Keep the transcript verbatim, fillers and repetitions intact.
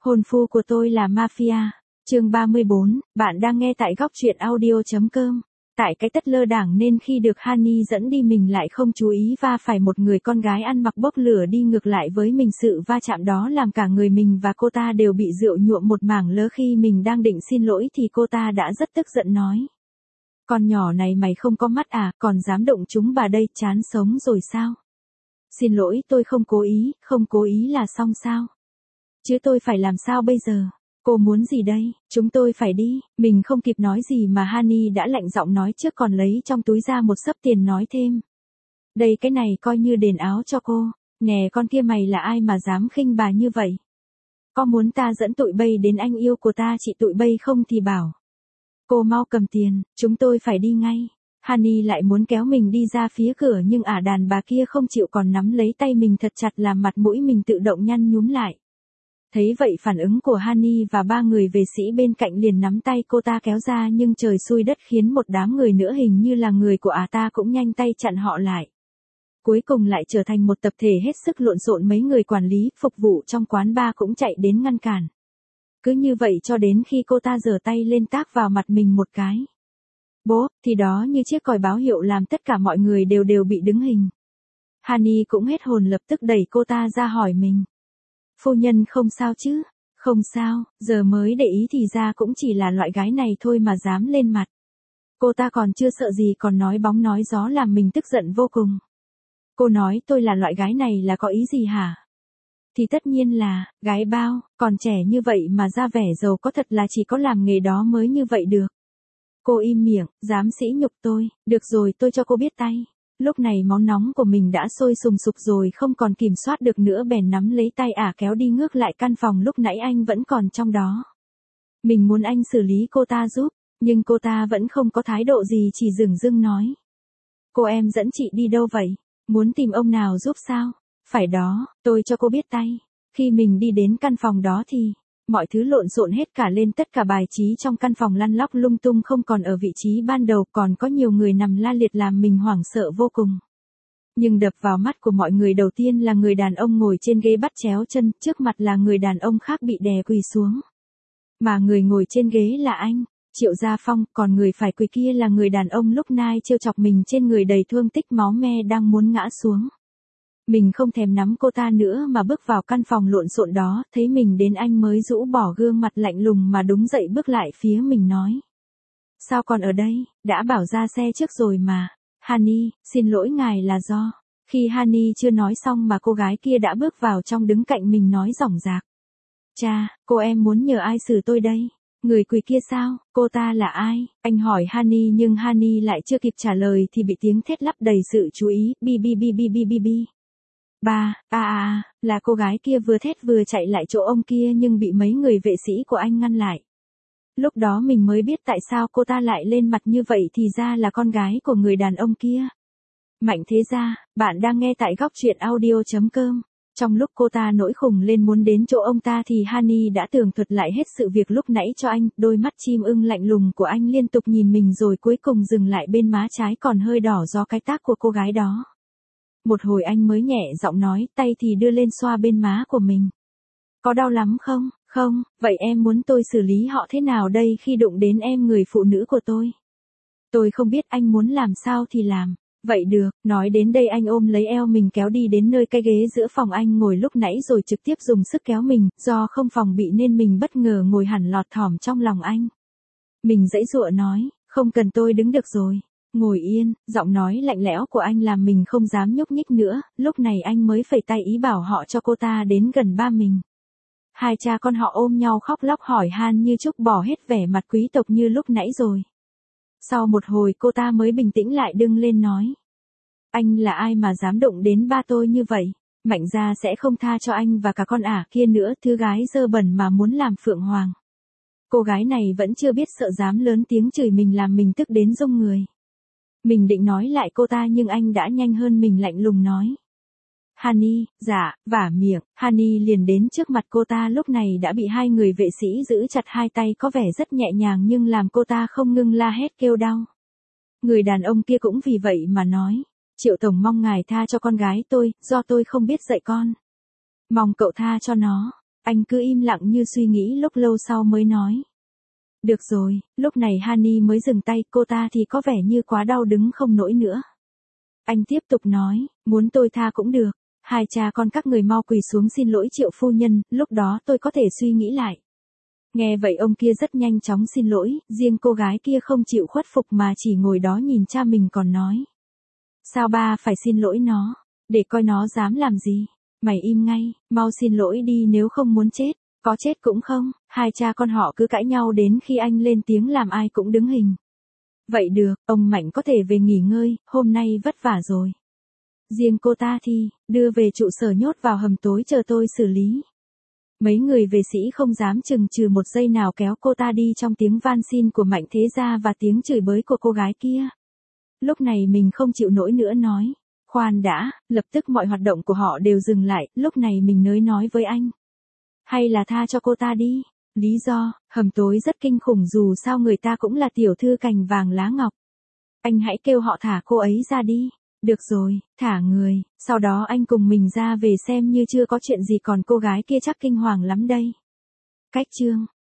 Hôn phu của tôi là mafia. Chương ba mươi bốn, bạn đang nghe tại góc truyện audio chấm com. Tại cái tất lơ đảng nên khi được Hani dẫn đi mình lại không chú ý va phải một người con gái ăn mặc bốc lửa đi ngược lại với mình, sự va chạm đó làm cả người mình và cô ta đều bị rượu nhuộm một mảng lớ. Khi mình đang định xin lỗi thì cô ta đã rất tức giận nói: "Con nhỏ này mày không có mắt à, còn dám động chúng bà đây, chán sống rồi sao? Xin lỗi, tôi không cố ý, không cố ý là xong sao? Chứ tôi phải làm sao bây giờ? Cô muốn gì đây? Chúng tôi phải đi." Mình không kịp nói gì mà Hani đã lạnh giọng nói trước, còn lấy trong túi ra một xấp tiền nói thêm: "Đây, cái này coi như đền áo cho cô. Nè, con kia mày là ai mà dám khinh bà như vậy? Có muốn ta dẫn tụi bay đến anh yêu của ta chị tụi bay không thì bảo. Cô mau cầm tiền, chúng tôi phải đi ngay." Hani lại muốn kéo mình đi ra phía cửa nhưng ả đàn bà kia không chịu, còn nắm lấy tay mình thật chặt làm mặt mũi mình tự động nhăn nhúm lại. Thấy vậy phản ứng của Hani và ba người vệ sĩ bên cạnh liền nắm tay cô ta kéo ra, nhưng trời xui đất khiến một đám người nữa hình như là người của ả ta cũng nhanh tay chặn họ lại. Cuối cùng lại trở thành một tập thể hết sức lộn xộn, mấy người quản lý, phục vụ trong quán bar cũng chạy đến ngăn cản. Cứ như vậy cho đến khi cô ta giở tay lên tát vào mặt mình một cái. Bố, thì đó như chiếc còi báo hiệu làm tất cả mọi người đều đều bị đứng hình. Hani cũng hết hồn, lập tức đẩy cô ta ra hỏi mình: "Phu nhân không sao chứ?" "Không sao." Giờ mới để ý thì ra cũng chỉ là loại gái này thôi mà dám lên mặt. Cô ta còn chưa sợ gì còn nói bóng nói gió làm mình tức giận vô cùng. Cô nói tôi là loại gái này là có ý gì hả? Thì tất nhiên là, gái bao, còn trẻ như vậy mà ra vẻ giàu có, thật là chỉ có làm nghề đó mới như vậy được. Cô im miệng, dám sỉ nhục tôi, được rồi tôi cho cô biết tay. Lúc này máu nóng của mình đã sôi sùng sục rồi, không còn kiểm soát được nữa, bèn nắm lấy tay ả kéo đi ngược lại căn phòng lúc nãy anh vẫn còn trong đó. Mình muốn anh xử lý cô ta giúp, nhưng cô ta vẫn không có thái độ gì, chỉ dửng dưng nói: "Cô em dẫn chị đi đâu vậy? Muốn tìm ông nào giúp sao?" "Phải đó, tôi cho cô biết tay." Khi mình đi đến căn phòng đó thì mọi thứ lộn xộn hết cả lên, tất cả bài trí trong căn phòng lăn lóc lung tung không còn ở vị trí ban đầu, còn có nhiều người nằm la liệt làm mình hoảng sợ vô cùng. Nhưng đập vào mắt của mọi người đầu tiên là người đàn ông ngồi trên ghế bắt chéo chân, trước mặt là người đàn ông khác bị đè quỳ xuống. Mà người ngồi trên ghế là anh, Triệu Gia Phong, còn người phải quỳ kia là người đàn ông lúc nãy trêu chọc mình, trên người đầy thương tích máu me đang muốn ngã xuống. Mình không thèm nắm cô ta nữa mà bước vào căn phòng lộn xộn đó, thấy mình đến anh mới rũ bỏ gương mặt lạnh lùng mà đứng dậy bước lại phía mình nói: "Sao còn ở đây, đã bảo ra xe trước rồi mà." "Hani, xin lỗi ngài là do..." Khi Hani chưa nói xong mà cô gái kia đã bước vào trong đứng cạnh mình nói rỏng rạc: "Cha, cô em muốn nhờ ai xử tôi đây?" "Người quỳ kia sao, cô ta là ai?" Anh hỏi Hani, nhưng Hani lại chưa kịp trả lời thì bị tiếng thét lắp đầy sự chú ý: "Bi bi bi bi bi bi bi." Ba, a a a, là cô gái kia vừa thét vừa chạy lại chỗ ông kia nhưng bị mấy người vệ sĩ của anh ngăn lại. Lúc đó mình mới biết tại sao cô ta lại lên mặt như vậy, thì ra là con gái của người đàn ông kia. Mạnh Thế Gia, bạn đang nghe tại góc truyện audio chấm com. Trong lúc cô ta nổi khùng lên muốn đến chỗ ông ta thì Hani đã tường thuật lại hết sự việc lúc nãy cho anh, đôi mắt chim ưng lạnh lùng của anh liên tục nhìn mình rồi cuối cùng dừng lại bên má trái còn hơi đỏ do cái tát của cô gái đó. Một hồi anh mới nhẹ giọng nói, tay thì đưa lên xoa bên má của mình. "Có đau lắm không?" "Không." "Vậy em muốn tôi xử lý họ thế nào đây khi đụng đến em, người phụ nữ của tôi?" "Tôi không biết, anh muốn làm sao thì làm." "Vậy được." Nói đến đây anh ôm lấy eo mình kéo đi đến nơi cái ghế giữa phòng anh ngồi lúc nãy rồi trực tiếp dùng sức kéo mình, do không phòng bị nên mình bất ngờ ngồi hẳn lọt thỏm trong lòng anh. Mình giãy giụa nói: "Không cần, tôi đứng được rồi." "Ngồi yên." Giọng nói lạnh lẽo của anh làm mình không dám nhúc nhích nữa, lúc này anh mới phẩy tay ý bảo họ cho cô ta đến gần ba mình. Hai cha con họ ôm nhau khóc lóc hỏi han như trút bỏ hết vẻ mặt quý tộc như lúc nãy rồi. Sau một hồi cô ta mới bình tĩnh lại, đứng lên nói: "Anh là ai mà dám đụng đến ba tôi như vậy? Mạnh gia sẽ không tha cho anh và cả con ả kia nữa, thứ gái dơ bẩn mà muốn làm phượng hoàng." Cô gái này vẫn chưa biết sợ, dám lớn tiếng chửi mình làm mình tức đến rung người. Mình định nói lại cô ta nhưng anh đã nhanh hơn mình, lạnh lùng nói: "Hani." "Dạ." Vả miệng, Hani liền đến trước mặt cô ta, lúc này đã bị hai người vệ sĩ giữ chặt hai tay, có vẻ rất nhẹ nhàng nhưng làm cô ta không ngưng la hét kêu đau. Người đàn ông kia cũng vì vậy mà nói: "Triệu tổng, mong ngài tha cho con gái tôi, do tôi không biết dạy con. Mong cậu tha cho nó." Anh cứ im lặng như suy nghĩ lúc lâu sau mới nói. Được rồi, lúc này Hani mới dừng tay, cô ta thì có vẻ như quá đau đứng không nổi nữa. Anh tiếp tục nói, muốn tôi tha cũng được, hai cha con các người mau quỳ xuống xin lỗi Triệu phu nhân, lúc đó tôi có thể suy nghĩ lại. Nghe vậy ông kia rất nhanh chóng xin lỗi, riêng cô gái kia không chịu khuất phục mà chỉ ngồi đó nhìn cha mình còn nói. Sao ba phải xin lỗi nó, để coi nó dám làm gì, mày im ngay, mau xin lỗi đi nếu không muốn chết, có chết cũng không, hai cha con họ cứ cãi nhau đến khi anh lên tiếng làm ai cũng đứng hình. Vậy được, ông Mạnh có thể về nghỉ ngơi, hôm nay vất vả rồi. Riêng cô ta thì, đưa về trụ sở nhốt vào hầm tối chờ tôi xử lý. Mấy người vệ sĩ không dám chừng chừ một giây nào kéo cô ta đi trong tiếng van xin của Mạnh Thế Gia và tiếng chửi bới của cô gái kia. Lúc này mình không chịu nổi nữa nói. Khoan đã, lập tức mọi hoạt động của họ đều dừng lại, lúc này mình mới nói với anh. Hay là tha cho cô ta đi. Lý do, hầm tối rất kinh khủng dù sao người ta cũng là tiểu thư cành vàng lá ngọc. Anh hãy kêu họ thả cô ấy ra đi. Được rồi, thả người, sau đó anh cùng mình ra về xem như chưa có chuyện gì còn cô gái kia chắc kinh hoàng lắm đây. Cách chương